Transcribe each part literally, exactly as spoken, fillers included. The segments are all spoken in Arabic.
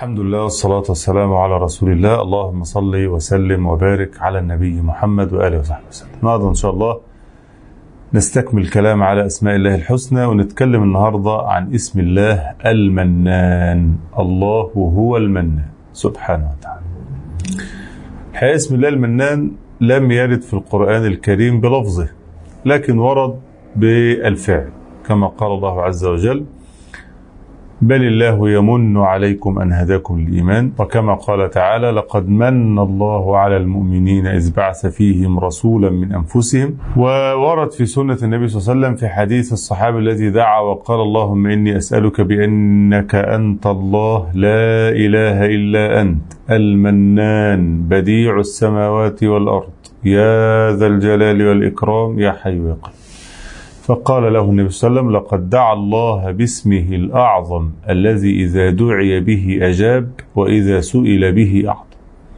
الحمد لله والصلاة والسلام على رسول الله. اللهم صل وسلم وبارك على النبي محمد وآله وصحبه وسلم. النهارده إن شاء الله نستكمل الكلام على أسماء الله الحسنى، ونتكلم النهارده عن اسم الله المنان. الله هو المنان سبحانه وتعالى. الحقيقة اسم الله المنان لم يرد في القرآن الكريم بلفظه، لكن ورد بالفعل كما قال الله عز وجل: بل الله يمن عليكم أن هداكم للإيمان، وكما قال تعالى: لقد من الله على المؤمنين إذ بعث فيهم رسولا من أنفسهم. وورد في سنة النبي صلى الله عليه وسلم في حديث الصحابي الذي دعا وقال: اللهم إني أسألك بأنك أنت الله لا إله إلا أنت المنان بديع السماوات والأرض يا ذا الجلال والإكرام يا حي يا قيوم. فقال له النبي صلى الله عليه وسلم: لقد دعا الله باسمه الأعظم الذي إذا دعي به أجاب وإذا سئل به أعطى.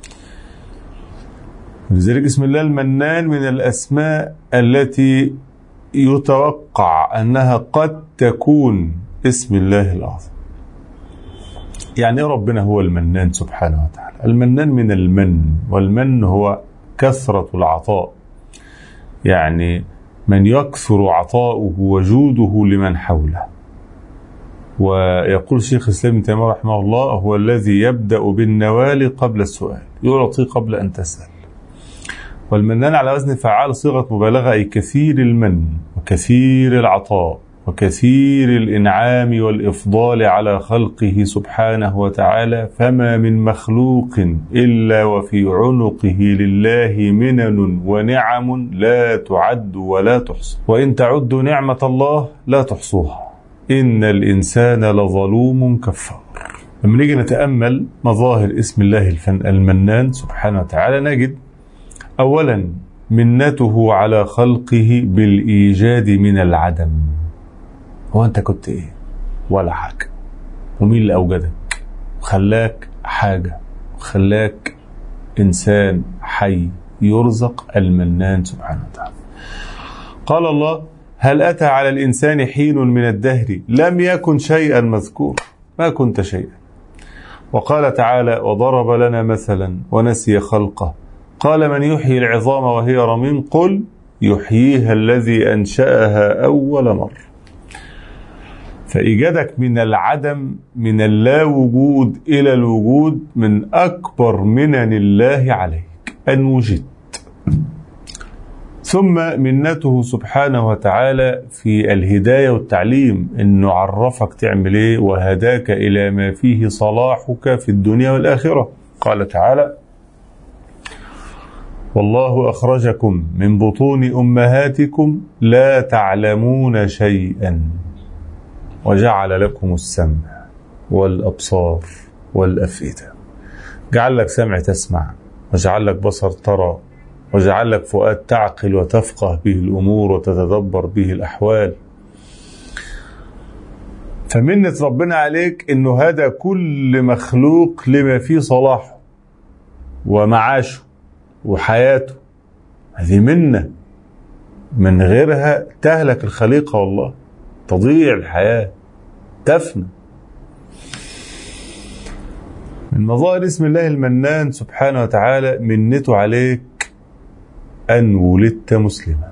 لذلك اسم الله المنان من الأسماء التي يتوقع أنها قد تكون اسم الله الأعظم. يعني ربنا هو المنان سبحانه وتعالى. المنان من المن، والمن هو كثرة العطاء، يعني من يكثر عطاؤه وجوده لمن حوله. ويقول شيخ الإسلام ابن تيمية رحمه الله: هو الذي يبدأ بالنوال قبل السؤال، يعطي قبل أن تسأل. والمنان على وزن فعال صيغة مبالغة، أي كثير المن وكثير العطاء وكثير الإنعام والإفضال على خلقه سبحانه وتعالى. فما من مخلوق إلا وفي عنقه لله منن ونعم لا تعد ولا تحصى، وإن تعدوا نعمة الله لا تحصوها، إن الإنسان لظلوم كفار. لما نيجي نتأمل مظاهر اسم الله المنان سبحانه وتعالى نجد أولا منته على خلقه بالإيجاد من العدم. هو أنت كنت إيه؟ ولا حاجة، ومين اللي أوجدك وخلاك حاجة وخلاك إنسان حي يرزق؟ المنان سبحانه وتعالى. قال الله: هل أتى على الإنسان حين من الدهر لم يكن شيئا مذكور، ما كنت شيئا. وقال تعالى: وضرب لنا مثلا ونسي خلقه قال من يحيي العظام وهي رميم قل يحييها الذي أنشأها أول مرة. فإيجادك من العدم، من اللا وجود إلى الوجود، من أكبر منن الله عليك أن وجدت. ثم منته سبحانه وتعالى في الهداية والتعليم، أنه عرفك تعمل إيه وهداك إلى ما فيه صلاحك في الدنيا والآخرة. قال تعالى: والله أخرجكم من بطون أمهاتكم لا تعلمون شيئا وجعل لكم السمع والأبصار والأفئدة. جعل لك سمع تسمع، وجعل لك بصر ترى، وجعل لك فؤاد تعقل وتفقه به الأمور وتتدبر به الأحوال. فمنة ربنا عليك إنه هدى كل مخلوق لما فيه صلاحه ومعاشه وحياته. هذه منة من غيرها تهلك الخليقة، والله تضيع الحياة، تفنى. من مظاهر اسم الله المنان سبحانه وتعالى منته عليك أن ولدت مسلما.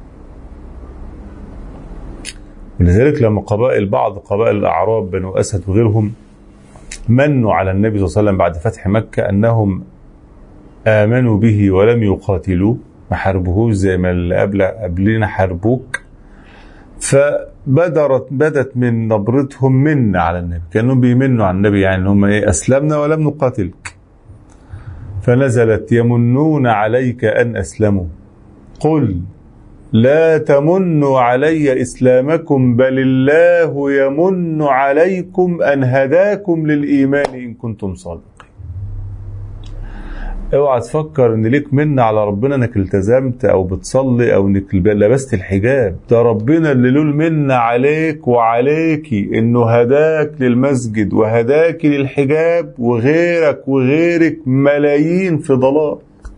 ولذلك لما قبائل بعض قبائل الأعراب بنو أسد وغيرهم منوا على النبي صلى الله عليه وسلم بعد فتح مكة أنهم آمنوا به ولم يقاتلوه، ما حاربوهوش زي ما اللي قبل قبلنا حاربوك، فبدرت بدت من نبرتهم من على النبي، كانوا بيمنوا على النبي، يعني هم ايه؟ اسلمنا ولم نقاتلك. فنزلت: يمنون عليك ان اسلموا قل لا تمنوا علي اسلامكم بل الله يمن عليكم ان هداكم للايمان ان كنتم صادقين. اوعى تفكر ان ليك منة على ربنا انك التزمت او بتصلي او انك لبست الحجاب. ده ربنا اللي له المنة عليك وعليكي، انه هداك للمسجد وهداك للحجاب، وغيرك وغيرك ملايين في ضلال.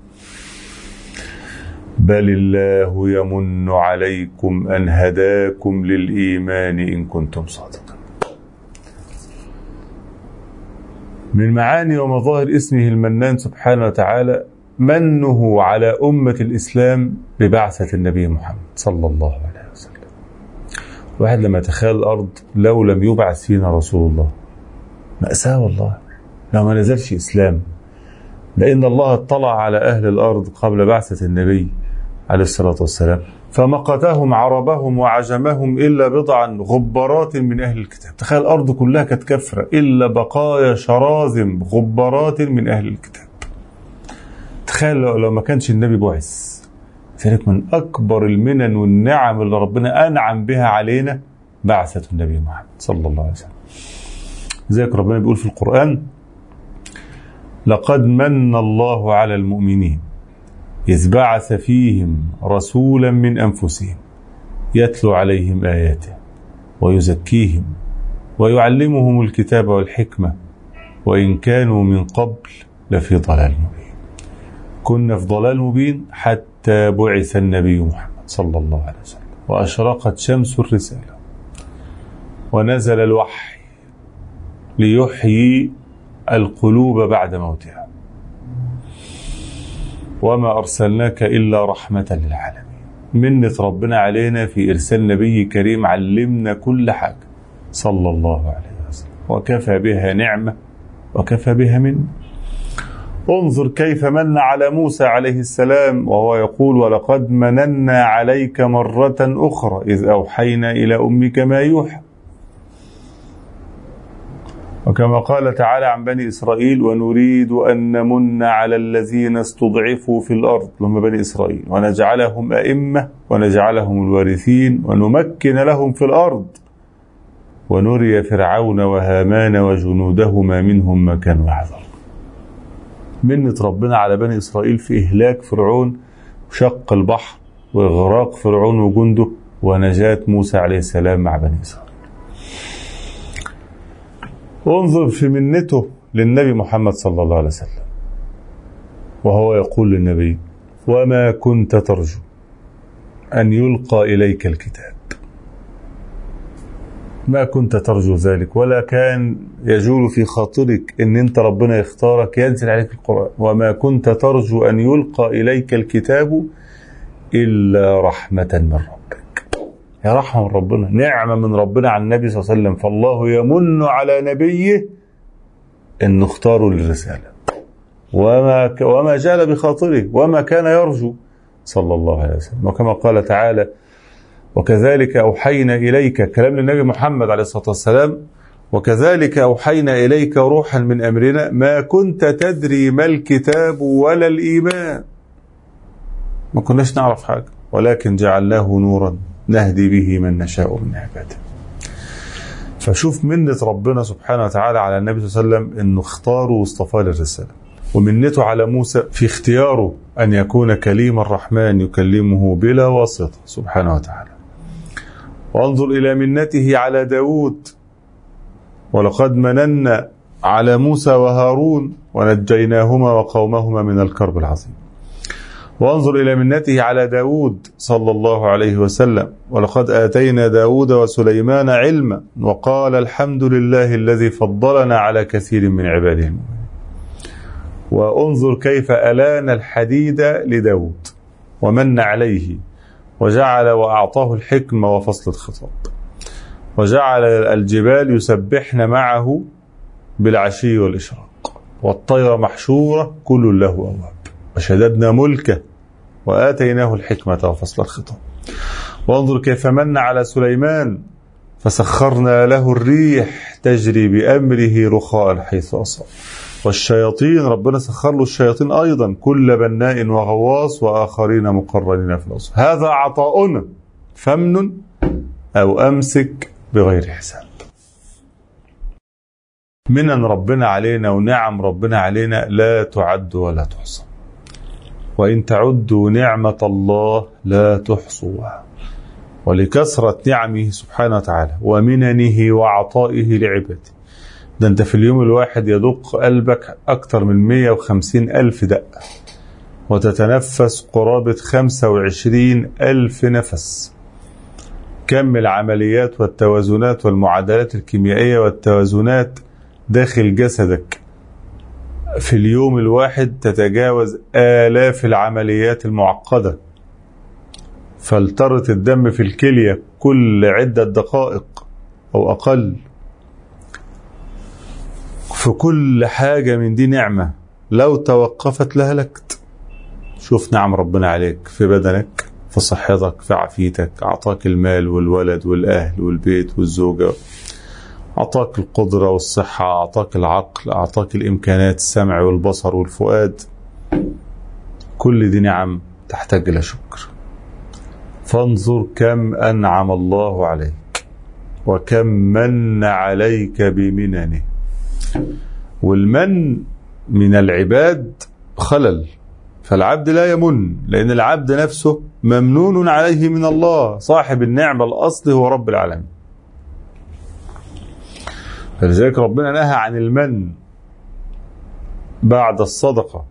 بل الله يمن عليكم ان هداكم للايمان ان كنتم صادقين. من معاني ومظاهر اسمه المنان سبحانه وتعالى منه على أمة الإسلام ببعثة النبي محمد صلى الله عليه وسلم. واحد لما يتخيل الأرض لو لم يبعث فينا رسول الله مأساة والله، لو ما نزلش إسلام، لأن الله اطلع على أهل الأرض قبل بعثة النبي عليه الصلاة والسلام فمقتهم عربهم وعجمهم إلا بضعا غبارات من أهل الكتاب. تخيل الأرض كلها كانت كفرة إلا بقايا شراذم غبارات من أهل الكتاب. تخيل لو ما كانش النبي بعث. ذلك من أكبر المنن والنعم اللي ربنا أنعم بها علينا بعثة النبي محمد صلى الله عليه وسلم. ذلك ربنا بيقول في القرآن: لقد من الله على المؤمنين إذ بعث فيهم رسولا من أنفسهم يتلو عليهم آياته ويزكيهم ويعلمهم الكتاب والحكمة وإن كانوا من قبل لفي ضلال مبين. كنا في ضلال مبين حتى بعث النبي محمد صلى الله عليه وسلم وأشرقت شمس الرسالة ونزل الوحي ليحيي القلوب بعد موتها وما أرسلناك إلا رحمة للعالمين. منة ربنا علينا في إرسال نبي كريم علمنا كل حاجة صلى الله عليه وسلم، وكفى بها نعمة وكفى بها منة. انظر كيف من على موسى عليه السلام وهو يقول: ولقد مننا عليك مرة أخرى إذ أوحينا إلى أمك ما يوحى. وكما قال تعالى عن بني إسرائيل: ونريد أن نمن على الذين استضعفوا في الأرض، هم بني إسرائيل، ونجعلهم أئمة ونجعلهم الوارثين ونمكن لهم في الأرض ونري فرعون وهامان وجنودهما منهم ما كانوا يحذرون. منة ربنا على بني إسرائيل في إهلاك فرعون وشق البحر وإغراق فرعون وجنده ونجاة موسى عليه السلام مع بني إسرائيل. وانظر في منته للنبي محمد صلى الله عليه وسلم وهو يقول للنبي: وما كنت ترجو أن يلقى إليك الكتاب. ما كنت ترجو ذلك ولا كان يجول في خاطرك ان انت ربنا يختارك ينزل عليك القرآن. وما كنت ترجو أن يلقى إليك الكتاب إلا رحمة من ربك. يا رحمة من ربنا، نعمة من ربنا على النبي صلى الله عليه وسلم. فالله يمن على نبيه أن اختاره للرسالة وما, وما جال بخاطره وما كان يرجو صلى الله عليه وسلم. وكما قال تعالى: وكذلك أوحينا إليك، كلام للنبي محمد عليه الصلاة والسلام: وكذلك أوحينا إليك روحا من أمرنا ما كنت تدري ما الكتاب ولا الإيمان. ما كناش نعرف حاجة ولكن جعلناه نورا نهدي به من نشاء من عباده. فشوف منة ربنا سبحانه وتعالى على النبي صلى الله عليه وسلم انه اختاره واصطفاه للرسالة، ومنته على موسى في اختياره ان يكون كليم الرحمن يكلمه بلا واسطة سبحانه وتعالى. وانظر الى منته على داود: ولقد مننا على موسى وهارون ونجيناهما وقومهما من الكرب العظيم. وانظر إلى منته على داود صلى الله عليه وسلم: ولقد آتينا داود وسليمان علما وقال الحمد لله الذي فضلنا على كثير من عباده المؤمنين. وانظر كيف ألان الحديد لداود ومن عليه وجعل وأعطاه الحكمة وفصل الخطاب، وجعل الجبال يسبحن معه بالعشي والإشراق، والطير محشورة كل له أواب، وشددنا ملكه وآتيناه الحكمة وفصل الخطاب. وانظر كيف من على سليمان: فسخرنا له الريح تجري بأمره رخاء حيث أصاب. والشياطين ربنا سخر له الشياطين أيضا كل بناء وغواص وآخرين مقرنين في الأصل. هذا عطاؤنا فمن أو أمسك بغير حساب. منن ربنا علينا ونعم ربنا علينا لا تعد ولا تحصى، وإن تعدوا نعمة الله لا تحصوها. ولكثرة نعمه سبحانه وتعالى ومننه وعطائه لعباده، ده انت في اليوم الواحد يدق قلبك أكثر من مئة وخمسين ألف دقة، وتتنفس قرابة خمسة وعشرين ألف نفس. كم العمليات والتوازنات والمعادلات الكيميائية والتوازنات داخل جسدك في اليوم الواحد تتجاوز آلاف العمليات المعقدة، فلترة الدم في الكلية كل عدة دقائق أو أقل. في كل حاجة من دي نعمة لو توقفت لهلكت. شوف نعم ربنا عليك في بدنك، في صحتك، في عافيتك، أعطاك المال والولد والأهل والبيت والزوجة، أعطاك القدرة والصحة، أعطاك العقل، أعطاك الإمكانات، السمع والبصر والفؤاد. كل دي نعم تحتاج إلى شكر. فانظر كم أنعم الله عليك وكم من عليك بمننه. والمن من العباد خلل، فالعبد لا يمن، لأن العبد نفسه ممنون عليه من الله. صاحب النعمة الأصل هو رب العالمين. فلذلك ربنا نهى عن المن بعد الصدقة.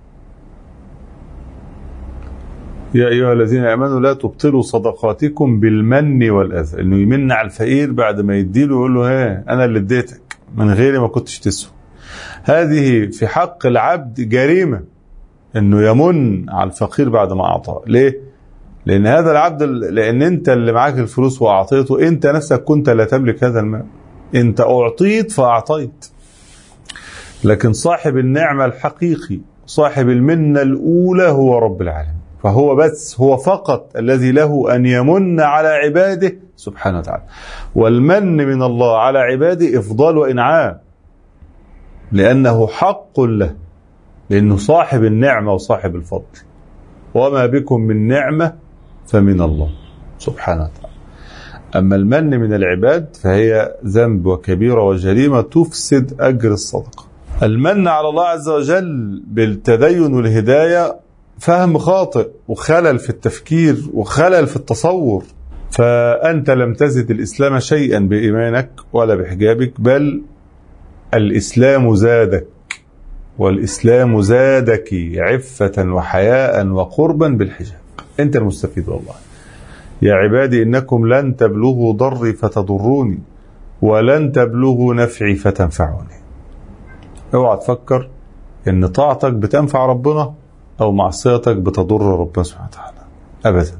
يا أيها الذين آمنوا لا تبطلوا صدقاتكم بالمن والأذى. إنه يمن على الفقير بعد ما يديله يقول له ها أنا اللي اديتك، من غيري ما كنتش تسوى. هذه في حق العبد جريمة، إنه يمن على الفقير بعد ما أعطاه. ليه؟ لأن هذا العبد، لأن أنت اللي معاك الفلوس وأعطيته، أنت نفسك كنت لا تملك هذا المال، أنت أعطيت فأعطيت. لكن صاحب النعمة الحقيقي، صاحب المنة الأولى هو رب العالمين. فهو بس هو فقط الذي له أن يمن على عباده سبحانه وتعالى. والمن من الله على عباده إفضال وإنعام، لأنه حق له، لأنه صاحب النعمة وصاحب الفضل. وما بكم من نعمة فمن الله سبحانه وتعالى. أما المن من العباد فهي ذنب وكبيرة وجريمة تفسد أجر الصدقة. المن على الله عز وجل بالتدين والهداية فهم خاطئ وخلل في التفكير وخلل في التصور. فأنت لم تزد الإسلام شيئا بإيمانك ولا بحجابك، بل الإسلام زادك، والإسلام زادك عفة وحياء وقربا بالحجاب. أنت المستفيد والله. يا عبادي إنكم لن تبلغوا ضري فتضروني ولن تبلغوا نفعي فتنفعوني. اوعى تفكر إن طاعتك بتنفع ربنا أو معصيتك بتضر ربنا سبحانه وتعالى، أبدا.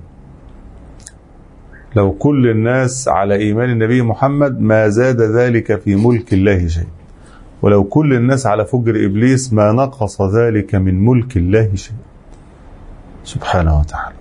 لو كل الناس على إيمان النبي محمد ما زاد ذلك في ملك الله شيء، ولو كل الناس على فجر إبليس ما نقص ذلك من ملك الله شيء سبحانه وتعالى.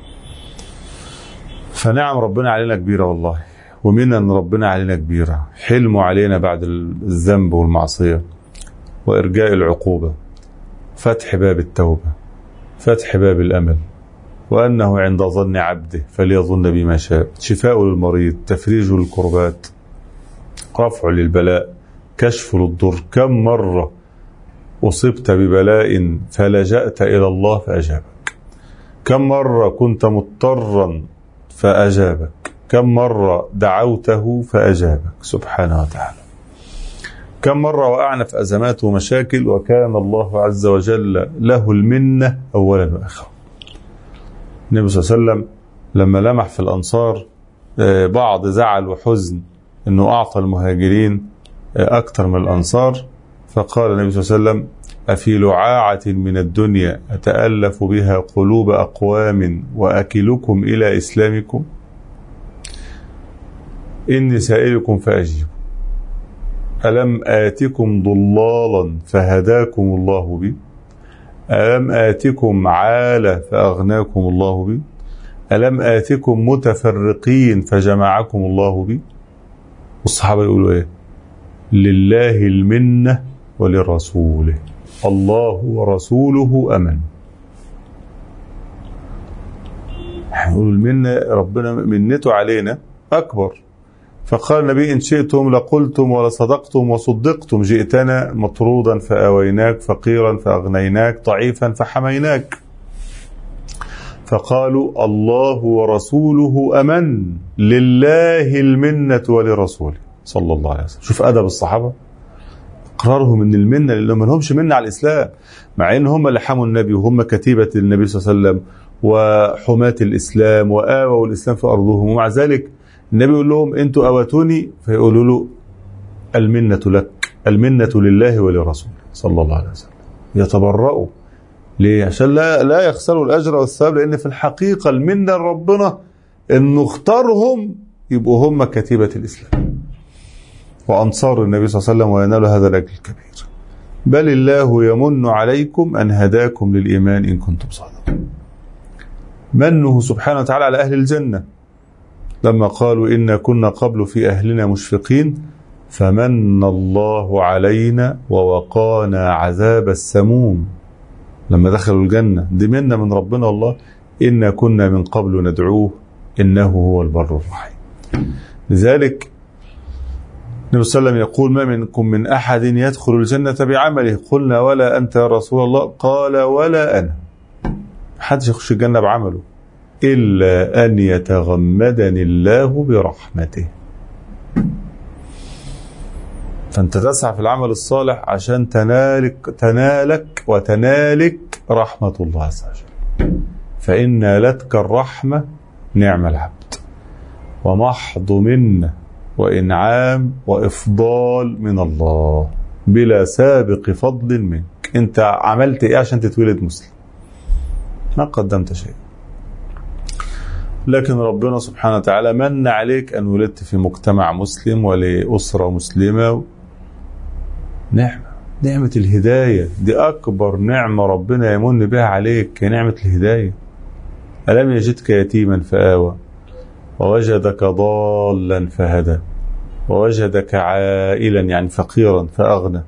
فنعم ربنا علينا كبيرة والله، ومنن ربنا علينا كبيرة. حلمه علينا بعد الذنب والمعصية، وإرجاء العقوبة، فتح باب التوبة، فتح باب الأمل، وأنه عند ظن عبده فليظن بما شاء، شفاء للمريض، تفريج للكربات، رفع للبلاء، كشف للضر. كم مرة أصبت ببلاء فلجأت إلى الله فأجابك؟ كم مرة كنت مضطرا فأجابك؟ كم مرة دعوته فأجابك سبحانه وتعالى؟ كم مرة وقعنا في أزمات ومشاكل وكان الله عز وجل له المنة أولا وآخرا. النبي صلى الله عليه وسلم لما لمح في الأنصار بعض زعل وحزن أنه أعطى المهاجرين أكثر من الأنصار، فقال النبي صلى الله عليه وسلم: أفي لعاعة من الدنيا أتألف بها قلوب أقوام وأكلكم إلى إسلامكم؟ إني سائلكم فأجيبوا. ألم آتكم ضلالا فهداكم الله بي؟ ألم آتكم عالة فأغناكم الله بي؟ ألم آتكم متفرقين فجمعكم الله بي؟ والصحابة يقولوا إيه؟ لله المنة ولرسوله، الله ورسوله أمن. هنقول المنة، ربنا منته علينا أكبر. فقال النبي: إن شئتم لقلتم ولصدقتم وصدقتم، جئتنا مطرودا فآويناك، فقيرا فأغنيناك، ضعيفا فحميناك. فقالوا: الله ورسوله أمن، لله المنة ولرسوله صلى الله عليه وسلم. شوف أدب الصحابة، اقرارهم ان المنة، لأنهم ما لهمش منة على الإسلام، مع ان هم اللي حموا النبي وهم كتيبة النبي صلى الله عليه وسلم وحماة الإسلام وآووا الإسلام في أرضهم، ومع ذلك النبي يقول لهم: انتوا أوتوني، فيقولوا له: المنة لك، المنة لله ولرسوله. صلى الله عليه وسلم، يتبرأوا. ليه؟ عشان لا لا يخسروا الأجر والثواب، لأن في الحقيقة المنة لربنا إنه اختارهم يبقوا هم كتيبة الإسلام وأنصار النبي صلى الله عليه وسلم وينالوا هذا الأجر الكبير. بل الله يمن عليكم أن هداكم للإيمان إن كنتم صادقين. منه سبحانه وتعالى على أهل الجنة لما قالوا إنا كنا قبل في أهلنا مشفقين فمن الله علينا ووقانا عذاب السموم. لما دخلوا الجنة دي منا من ربنا والله، إنا كنا من قبل ندعوه إنه هو البر الرحيم. لذلك النبي صلى الله عليه وسلم يقول ما منكم من أحد يدخل الجنة بعمله، قلنا ولا أنت يا رسول الله؟ قال ولا أنا. محدش يخش الجنة بعمله إلا أن يتغمدني الله برحمته. فأنت تسعى في العمل الصالح عشان تنالك تنالك وتنالك رحمة الله عز وجل. فإن نالتك الرحمة نعم العبد، ومحض منه وإنعام وإفضال من الله بلا سابق فضل منك. أنت عملت إيه عشان تتولد مسلم؟ ما قدمت شيء، لكن ربنا سبحانه وتعالى من عليك أن ولدت في مجتمع مسلم ولأسرة مسلمة. نعمة، نعمة الهداية دي أكبر نعمة ربنا يمن بها عليك، هي نعمة الهداية. ألم يجدك يتيما فآوى ووجدك ضالا فهدى ووجدك عائلا يعني فقيرا فأغنى.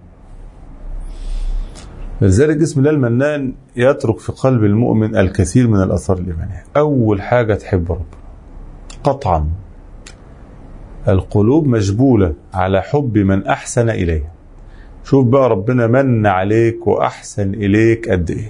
لذلك اسم الله المنان يترك في قلب المؤمن الكثير من الأثار الإيمانية. أول حاجة تحب ربنا قطعا. القلوب مجبولة على حب من أحسن إليه. شوف بقى ربنا من عليك وأحسن إليك قد إيه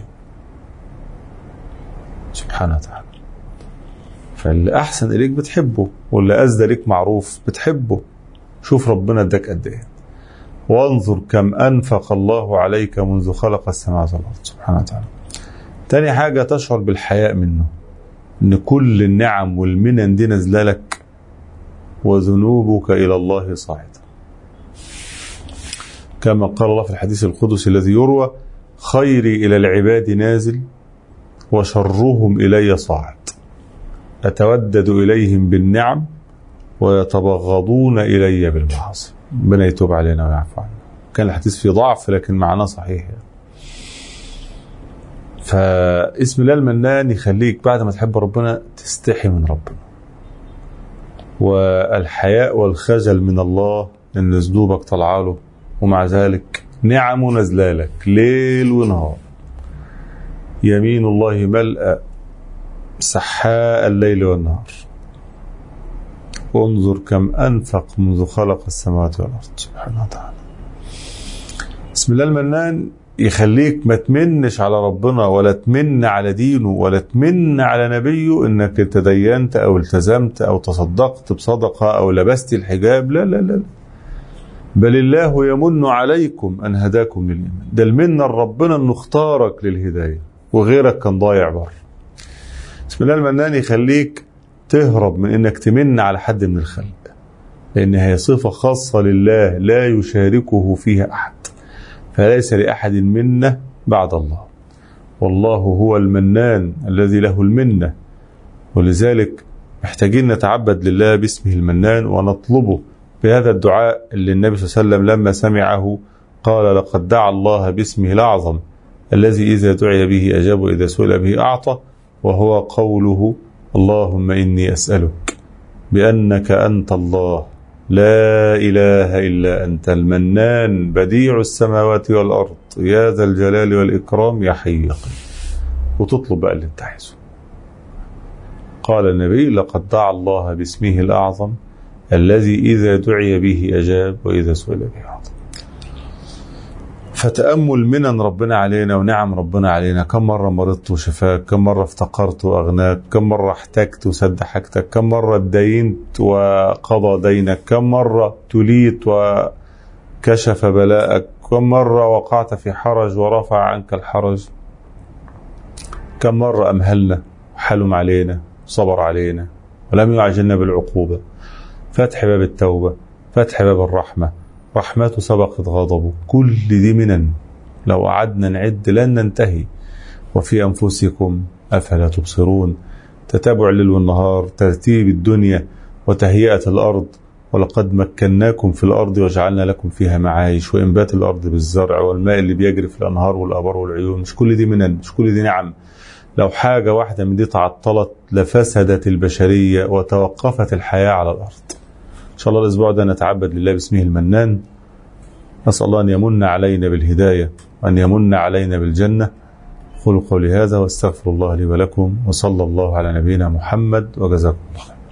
سبحانه وتعالى. فاللي أحسن إليك بتحبه، واللي أزدى ليك معروف بتحبه. شوف ربنا اداك قد إيه. وانظر كم أنفق الله عليك منذ خلق السماوات والأرض سبحانه وتعالى. تاني حاجة تشعر بالحياء منه، إن كل النعم والمنن دي نزل لك وذنوبك إلى الله صاعدة، كما قال الله في الحديث القدسي الذي يروى: خيري إلى العباد نازل وشرهم إلي صاعد، أتودد إليهم بالنعم ويتبغضون إلي بالمعاصي. ربنا يتوب علينا ويعفو عنا. كان الحديث فيه ضعف لكن معناه صحيح. فاسم الله المنان يخليك بعد ما تحب ربنا تستحي من ربنا، والحياء والخجل من الله ان ذنوبك طلع له، ومع ذلك نعمه نزلالك ليل ونهار. يمين الله ملأ سحاء الليل والنهار. انظر كم أنفق منذ خلق السماوات والأرض سبحانه وتعالى. بسم الله المنان يخليك ما تمنش على ربنا ولا تمن على دينه ولا تمن على نبيه انك تدينت او التزمت او تصدقت بصدقة او لبست الحجاب. لا لا لا، بل الله يمن عليكم ان هداكم للإيمان. ده المنة ربنا انه اختارك للهداية وغيرك كان ضايع بره. بسم الله المنان يخليك تهرب من انك تمن على حد من الخلق، لان هي صفة خاصة لله لا يشاركه فيها احد، فليس لأحد منة بعد الله، والله هو المنان الذي له المنة. ولذلك محتاجين نتعبد لله باسمه المنان ونطلبه بهذا الدعاء اللي النبي صلى الله عليه وسلم لما سمعه قال: لقد دعا الله باسمه الأعظم الذي إذا دعي به أجاب وإذا سئل به أعطى، وهو قوله: اللهم إني أسألك بأنك أنت الله لا إله إلا أنت المنان بديع السماوات والأرض يا ذا الجلال والإكرام يا حي يا قيوم. وتطلب بقى اللي انت عايزه. قال النبي: لقد دعا الله باسمه الأعظم الذي إذا دعي به أجاب وإذا سئل به أعطى. فتأمل منن ربنا علينا ونعم ربنا علينا. كم مرة مرضت وشفاك، كم مرة افتقرت وأغناك، كم مرة احتجت وسد حاجتك، كم مرة اتدينت وقضى دينك، كم مرة تليت وكشف بلاءك، كم مرة وقعت في حرج ورفع عنك الحرج، كم مرة أمهلنا حلم علينا صبر علينا ولم يعجلنا بالعقوبة. فتح باب التوبة، فتح باب الرحمة، رحمته سبقت غضبه. كل دي منن لو قعدنا نعد لن ننتهي. وفي أنفسكم أفلا تبصرون، تتابع الليل والنهار، ترتيب الدنيا وتهيئة الأرض. ولقد مكناكم في الأرض وجعلنا لكم فيها معايش، وإنبات الأرض بالزرع والماء اللي بيجري في الأنهار والآبار والعيون. مش كل دي منن، مش كل دي نعم. لو حاجة واحدة من دي تعطلت لفسدت البشرية وتوقفت الحياة على الأرض. إن شاء الله الأسبوع ده نتعبد لله باسمه المنان. نسأل الله أن يمن علينا بالهداية وأن يمن علينا بالجنة. قولوا قولي هذا واستغفر الله لي ولكم، وصلى الله على نبينا محمد، وجزاكم الله خير.